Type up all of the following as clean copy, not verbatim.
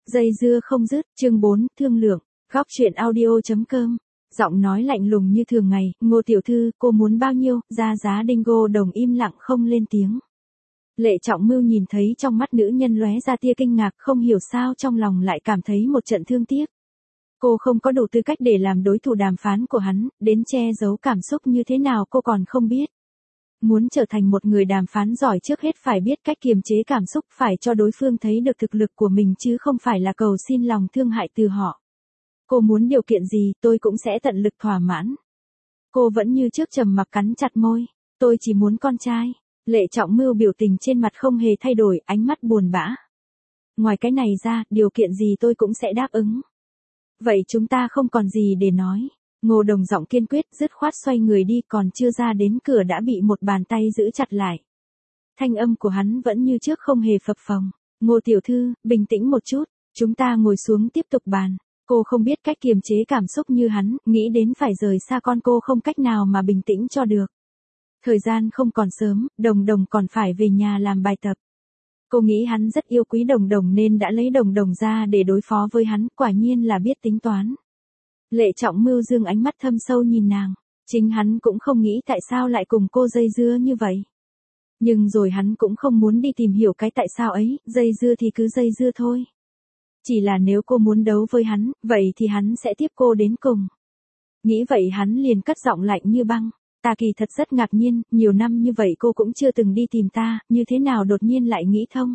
Dây dưa không dứt, chương 4, thương lượng, góc chuyện audio.com. Giọng nói lạnh lùng như thường ngày, Ngô tiểu thư, cô muốn bao nhiêu, ra giá Đinh. Đồng im lặng không lên tiếng. Lệ Trọng Mưu nhìn thấy trong mắt nữ nhân lóe ra tia kinh ngạc, không hiểu sao trong lòng lại cảm thấy một trận thương tiếc. Cô không có đủ tư cách để làm đối thủ đàm phán của hắn, đến che giấu cảm xúc như thế nào cô còn không biết. Muốn trở thành một người đàm phán giỏi trước hết phải biết cách kiềm chế cảm xúc, phải cho đối phương thấy được thực lực của mình chứ không phải là cầu xin lòng thương hại từ họ. Cô muốn điều kiện gì tôi cũng sẽ tận lực thỏa mãn. Cô vẫn như trước trầm mặc cắn chặt môi. Tôi chỉ muốn con trai. Lệ Trọng Mưu biểu tình trên mặt không hề thay đổi, ánh mắt buồn bã. Ngoài cái này ra, điều kiện gì tôi cũng sẽ đáp ứng. Vậy chúng ta không còn gì để nói. Ngô Đồng giọng kiên quyết, dứt khoát xoay người đi, còn chưa ra đến cửa đã bị một bàn tay giữ chặt lại. Thanh âm của hắn vẫn như trước không hề phập phồng. Ngô tiểu thư, bình tĩnh một chút, chúng ta ngồi xuống tiếp tục bàn. Cô không biết cách kiềm chế cảm xúc như hắn, nghĩ đến phải rời xa con cô không cách nào mà bình tĩnh cho được. Thời gian không còn sớm, Đồng Đồng còn phải về nhà làm bài tập. Cô nghĩ hắn rất yêu quý Đồng Đồng nên đã lấy Đồng Đồng ra để đối phó với hắn, quả nhiên là biết tính toán. Lệ Trọng Mưu dương ánh mắt thâm sâu nhìn nàng, chính hắn cũng không nghĩ tại sao lại cùng cô dây dưa như vậy. Nhưng rồi hắn cũng không muốn đi tìm hiểu cái tại sao ấy, dây dưa thì cứ dây dưa thôi. Chỉ là nếu cô muốn đấu với hắn, vậy thì hắn sẽ tiếp cô đến cùng. Nghĩ vậy hắn liền cất giọng lạnh như băng. Ta kỳ thật rất ngạc nhiên, nhiều năm như vậy cô cũng chưa từng đi tìm ta, như thế nào đột nhiên lại nghĩ thông.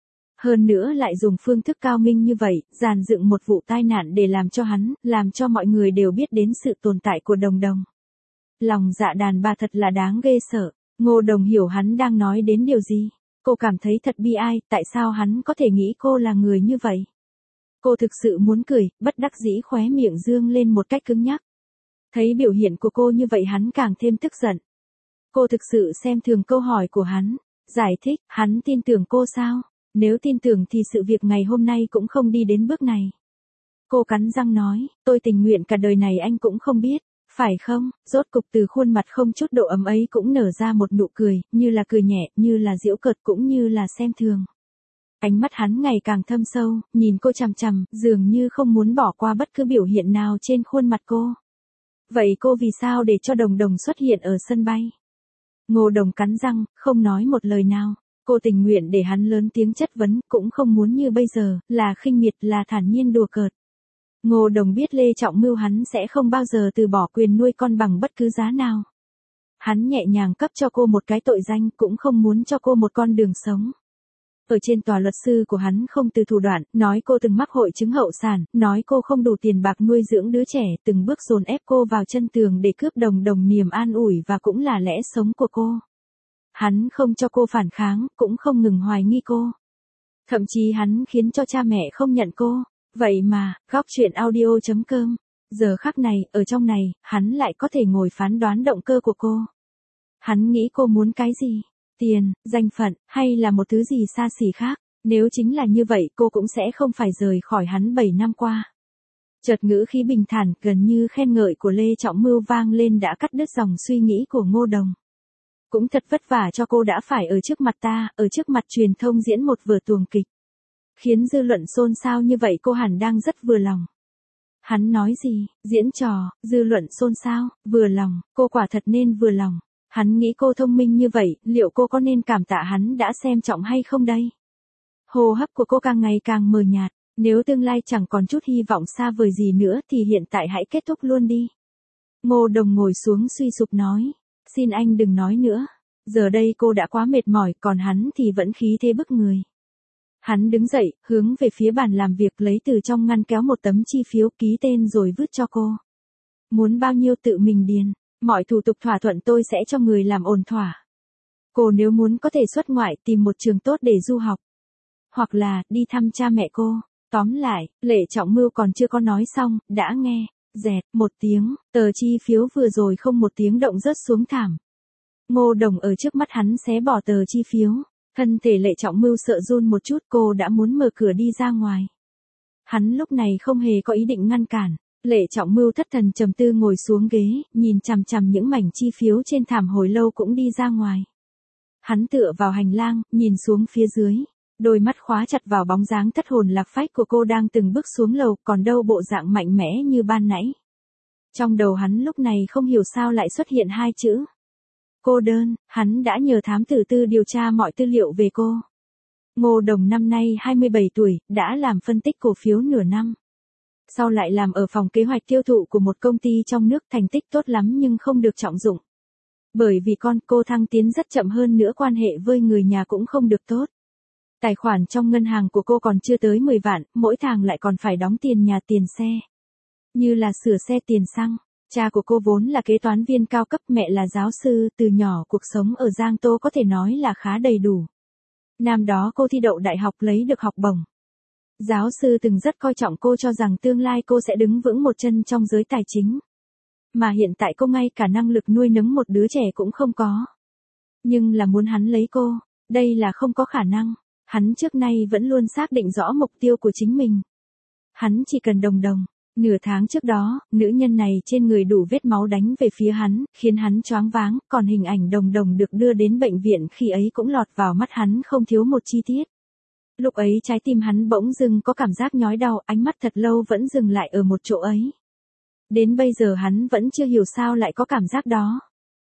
Hơn nữa lại dùng phương thức cao minh như vậy, dàn dựng một vụ tai nạn để làm cho hắn, làm cho mọi người đều biết đến sự tồn tại của Đồng Đồng. Lòng dạ đàn bà thật là đáng ghê sợ. Ngô Đồng hiểu hắn đang nói đến điều gì. Cô cảm thấy thật bi ai, tại sao hắn có thể nghĩ cô là người như vậy. Cô thực sự muốn cười, bất đắc dĩ khóe miệng dương lên một cách cứng nhắc. Thấy biểu hiện của cô như vậy hắn càng thêm tức giận. Cô thực sự xem thường câu hỏi của hắn. Giải thích, hắn tin tưởng cô sao? Nếu tin tưởng thì sự việc ngày hôm nay cũng không đi đến bước này. Cô cắn răng nói, tôi tình nguyện cả đời này anh cũng không biết, phải không? Rốt cục từ khuôn mặt không chút độ ấm ấy cũng nở ra một nụ cười, như là cười nhẹ, như là giễu cợt cũng như là xem thường. Ánh mắt hắn ngày càng thâm sâu, nhìn cô chằm chằm, dường như không muốn bỏ qua bất cứ biểu hiện nào trên khuôn mặt cô. Vậy cô vì sao để cho Đồng Đồng xuất hiện ở sân bay? Ngô Đồng cắn răng, không nói một lời nào. Cô tình nguyện để hắn lớn tiếng chất vấn, cũng không muốn như bây giờ, là khinh miệt, là thản nhiên đùa cợt. Ngô Đồng biết Lê Trọng Mưu hắn sẽ không bao giờ từ bỏ quyền nuôi con bằng bất cứ giá nào. Hắn nhẹ nhàng cấp cho cô một cái tội danh, cũng không muốn cho cô một con đường sống. Ở trên tòa luật sư của hắn không từ thủ đoạn, nói cô từng mắc hội chứng hậu sản, nói cô không đủ tiền bạc nuôi dưỡng đứa trẻ, từng bước dồn ép cô vào chân tường để cướp Đồng Đồng niềm an ủi và cũng là lẽ sống của cô. Hắn không cho cô phản kháng, cũng không ngừng hoài nghi cô. Thậm chí hắn khiến cho cha mẹ không nhận cô. Vậy mà, góc chuyện audio.com, giờ khắc này, ở trong này, hắn lại có thể ngồi phán đoán động cơ của cô. Hắn nghĩ cô muốn cái gì? Tiền, danh phận, hay là một thứ gì xa xỉ khác? Nếu chính là như vậy cô cũng sẽ không phải rời khỏi hắn 7 năm qua. Chợt ngữ khí bình thản, gần như khen ngợi của Lê Trọng Mưu vang lên đã cắt đứt dòng suy nghĩ của Ngô Đồng. Cũng thật vất vả cho cô đã phải ở trước mặt ta, ở trước mặt truyền thông diễn một vở tuồng kịch. Khiến dư luận xôn xao như vậy cô hẳn đang rất vừa lòng. Hắn nói gì, diễn trò, dư luận xôn xao, vừa lòng, cô quả thật nên vừa lòng. Hắn nghĩ cô thông minh như vậy, liệu cô có nên cảm tạ hắn đã xem trọng hay không đây? Hô hấp của cô càng ngày càng mờ nhạt, nếu tương lai chẳng còn chút hy vọng xa vời gì nữa thì hiện tại hãy kết thúc luôn đi. Ngô Đồng ngồi xuống suy sụp nói, xin anh đừng nói nữa, giờ đây cô đã quá mệt mỏi, còn hắn thì vẫn khí thế bức người. Hắn đứng dậy, hướng về phía bàn làm việc lấy từ trong ngăn kéo một tấm chi phiếu ký tên rồi vứt cho cô. Muốn bao nhiêu tự mình điền. Mọi thủ tục thỏa thuận tôi sẽ cho người làm ổn thỏa. Cô nếu muốn có thể xuất ngoại tìm một trường tốt để du học. Hoặc là đi thăm cha mẹ cô. Tóm lại, Lệ Trọng Mưu còn chưa có nói xong, đã nghe. Dẹt, một tiếng, tờ chi phiếu vừa rồi không một tiếng động rớt xuống thảm. Ngô Đồng ở trước mắt hắn xé bỏ tờ chi phiếu. Thân thể Lệ Trọng Mưu sợ run một chút, cô đã muốn mở cửa đi ra ngoài. Hắn lúc này không hề có ý định ngăn cản. Lệ Trọng Mưu thất thần trầm tư ngồi xuống ghế, nhìn chằm chằm những mảnh chi phiếu trên thảm hồi lâu cũng đi ra ngoài. Hắn tựa vào hành lang, nhìn xuống phía dưới. Đôi mắt khóa chặt vào bóng dáng thất hồn lạc phách của cô đang từng bước xuống lầu, còn đâu bộ dạng mạnh mẽ như ban nãy. Trong đầu hắn lúc này không hiểu sao lại xuất hiện hai chữ. Cô đơn. Hắn đã nhờ thám tử Tư điều tra mọi tư liệu về cô. Ngô Đồng năm nay 27 tuổi, đã làm phân tích cổ phiếu nửa năm. Sau lại làm ở phòng kế hoạch tiêu thụ của một công ty trong nước, thành tích tốt lắm nhưng không được trọng dụng. Bởi vì con cô thăng tiến rất chậm, hơn nữa quan hệ với người nhà cũng không được tốt. Tài khoản trong ngân hàng của cô còn chưa tới 10 vạn, mỗi tháng lại còn phải đóng tiền nhà tiền xe. Như là sửa xe, tiền xăng. Cha của cô vốn là kế toán viên cao cấp, mẹ là giáo sư, từ nhỏ cuộc sống ở Giang Tô có thể nói là khá đầy đủ. Năm đó cô thi đậu đại học lấy được học bổng. Giáo sư từng rất coi trọng cô, cho rằng tương lai cô sẽ đứng vững một chân trong giới tài chính. Mà hiện tại cô ngay cả năng lực nuôi nấng một đứa trẻ cũng không có. Nhưng là muốn hắn lấy cô, đây là không có khả năng. Hắn trước nay vẫn luôn xác định rõ mục tiêu của chính mình. Hắn chỉ cần Đồng Đồng. Nửa tháng trước đó, nữ nhân này trên người đủ vết máu đánh về phía hắn, khiến hắn choáng váng, còn hình ảnh Đồng Đồng được đưa đến bệnh viện khi ấy cũng lọt vào mắt hắn không thiếu một chi tiết. Lúc ấy trái tim hắn bỗng dưng có cảm giác nhói đau, ánh mắt thật lâu vẫn dừng lại ở một chỗ ấy. Đến bây giờ hắn vẫn chưa hiểu sao lại có cảm giác đó.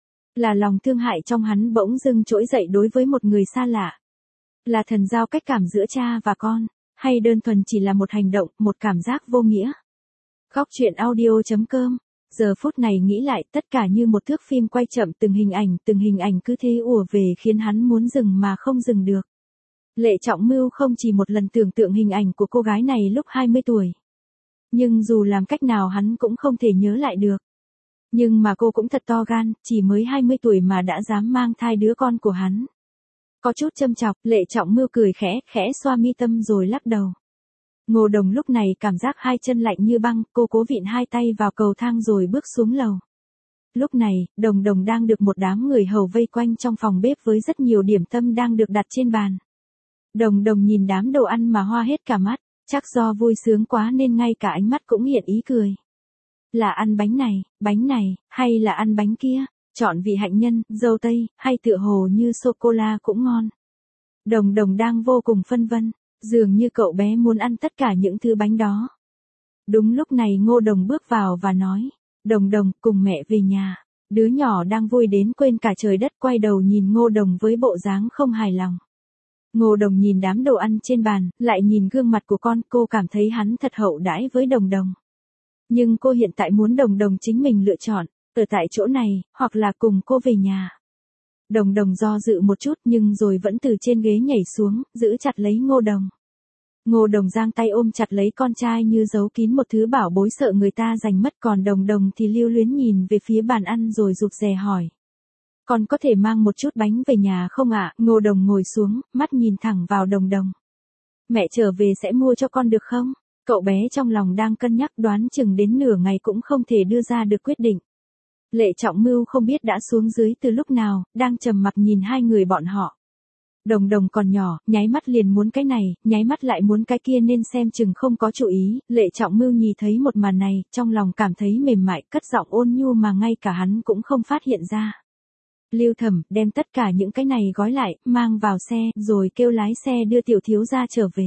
Là lòng thương hại trong hắn bỗng dưng trỗi dậy đối với một người xa lạ. Là thần giao cách cảm giữa cha và con, hay đơn thuần chỉ là một hành động, một cảm giác vô nghĩa. Góc truyện audio.com. Giờ phút này nghĩ lại, tất cả như một thước phim quay chậm, từng hình ảnh cứ thế ùa về khiến hắn muốn dừng mà không dừng được. Lệ Trọng Mưu không chỉ một lần tưởng tượng hình ảnh của cô gái này lúc 20 tuổi. Nhưng dù làm cách nào hắn cũng không thể nhớ lại được. Nhưng mà cô cũng thật to gan, chỉ mới 20 tuổi mà đã dám mang thai đứa con của hắn. Có chút châm chọc, Lệ Trọng Mưu cười khẽ xoa mi tâm rồi lắc đầu. Ngô Đồng lúc này cảm giác hai chân lạnh như băng, cô cố vịn hai tay vào cầu thang rồi bước xuống lầu. Lúc này, Đồng Đồng đang được một đám người hầu vây quanh trong phòng bếp với rất nhiều điểm tâm đang được đặt trên bàn. Đồng Đồng nhìn đám đồ ăn mà hoa hết cả mắt, chắc do vui sướng quá nên ngay cả ánh mắt cũng hiện ý cười. Là ăn bánh này, hay là ăn bánh kia, chọn vị hạnh nhân, dâu tây, hay tựa hồ như sô-cô-la cũng ngon. Đồng Đồng đang vô cùng phân vân. Dường như cậu bé muốn ăn tất cả những thứ bánh đó. Đúng lúc này Ngô Đồng bước vào và nói, Đồng Đồng, cùng mẹ về nhà. Đứa nhỏ đang vui đến quên cả trời đất, quay đầu nhìn Ngô Đồng với bộ dáng không hài lòng. Ngô Đồng nhìn đám đồ ăn trên bàn, lại nhìn gương mặt của con, cô cảm thấy hắn thật hậu đãi với Đồng Đồng. Nhưng cô hiện tại muốn Đồng Đồng chính mình lựa chọn, ở tại chỗ này, hoặc là cùng cô về nhà. Đồng Đồng do dự một chút nhưng rồi vẫn từ trên ghế nhảy xuống, giữ chặt lấy Ngô Đồng. Ngô Đồng giang tay ôm chặt lấy con trai như giấu kín một thứ bảo bối sợ người ta giành mất, còn Đồng Đồng thì lưu luyến nhìn về phía bàn ăn rồi rụt rè hỏi. Con có thể mang một chút bánh về nhà không ạ? Ngô Đồng ngồi xuống, mắt nhìn thẳng vào Đồng Đồng. Mẹ trở về sẽ mua cho con được không? Cậu bé trong lòng đang cân nhắc, đoán chừng đến nửa ngày cũng không thể đưa ra được quyết định. Lệ Trọng Mưu không biết đã xuống dưới từ lúc nào, đang trầm mặc nhìn hai người bọn họ. Đồng Đồng còn nhỏ, nháy mắt liền muốn cái này, nháy mắt lại muốn cái kia nên xem chừng không có chú ý. Lệ Trọng Mưu nhìn thấy một màn này, trong lòng cảm thấy mềm mại, cất giọng ôn nhu mà ngay cả hắn cũng không phát hiện ra. Lưu Thẩm, đem tất cả những cái này gói lại, mang vào xe, rồi kêu lái xe đưa tiểu thiếu gia trở về.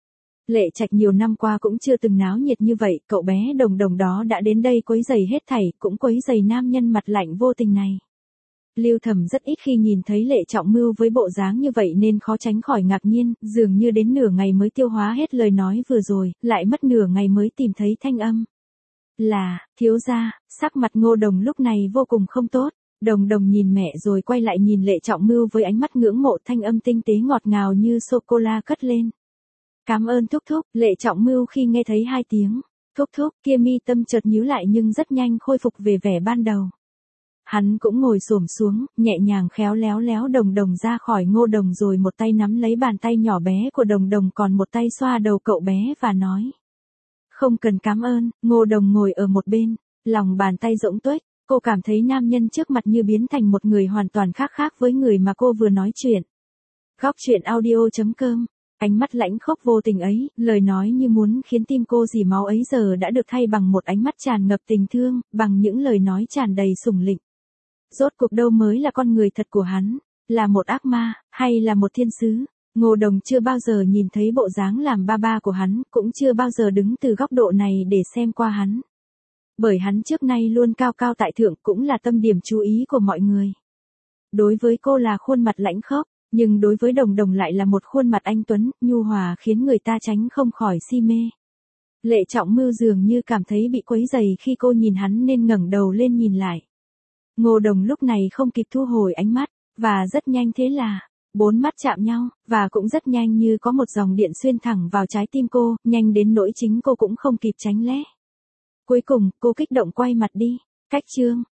Lệ Trạch nhiều năm qua cũng chưa từng náo nhiệt như vậy, cậu bé Đồng Đồng đó đã đến đây quấy rầy hết thảy, cũng quấy rầy nam nhân mặt lạnh vô tình này. Lưu Thẩm rất ít khi nhìn thấy Lệ Trọng Mưu với bộ dáng như vậy nên khó tránh khỏi ngạc nhiên, dường như đến nửa ngày mới tiêu hóa hết lời nói vừa rồi, lại mất nửa ngày mới tìm thấy thanh âm. Là, thiếu gia. Sắc mặt Ngô Đồng lúc này vô cùng không tốt. Đồng Đồng nhìn mẹ rồi quay lại nhìn Lệ Trọng Mưu với ánh mắt ngưỡng mộ, thanh âm tinh tế ngọt ngào như sô-cô-la cất lên. Cảm ơn thúc thúc. Lệ Trọng Mưu khi nghe thấy hai tiếng thúc thúc kia mi tâm chợt nhíu lại nhưng rất nhanh khôi phục về vẻ ban đầu. Hắn cũng ngồi xổm xuống, nhẹ nhàng khéo léo léo Đồng Đồng ra khỏi Ngô Đồng rồi một tay nắm lấy bàn tay nhỏ bé của Đồng Đồng, còn một tay xoa đầu cậu bé và nói. Không cần cảm ơn. Ngô Đồng ngồi ở một bên, lòng bàn tay rỗng tuếch, cô cảm thấy nam nhân trước mặt như biến thành một người hoàn toàn khác với người mà cô vừa nói chuyện. Góc truyện audio.com. Ánh mắt lãnh khốc vô tình ấy, lời nói như muốn khiến tim cô rỉ máu ấy giờ đã được thay bằng một ánh mắt tràn ngập tình thương, bằng những lời nói tràn đầy sủng lịnh. Rốt cuộc đâu mới là con người thật của hắn, là một ác ma, hay là một thiên sứ? Ngô Đồng chưa bao giờ nhìn thấy bộ dáng làm ba ba của hắn, cũng chưa bao giờ đứng từ góc độ này để xem qua hắn. Bởi hắn trước nay luôn cao cao tại thượng, cũng là tâm điểm chú ý của mọi người. Đối với cô là khuôn mặt lãnh khốc, nhưng đối với Đồng Đồng lại là một khuôn mặt anh tuấn, nhu hòa khiến người ta tránh không khỏi si mê. Lệ Trọng Mưu dường như cảm thấy bị quấy rầy khi cô nhìn hắn nên ngẩng đầu lên nhìn lại. Ngô Đồng lúc này không kịp thu hồi ánh mắt, và rất nhanh thế là, bốn mắt chạm nhau, và cũng rất nhanh như có một dòng điện xuyên thẳng vào trái tim cô, nhanh đến nỗi chính cô cũng không kịp tránh né. Cuối cùng, cô kích động quay mặt đi. Cách chương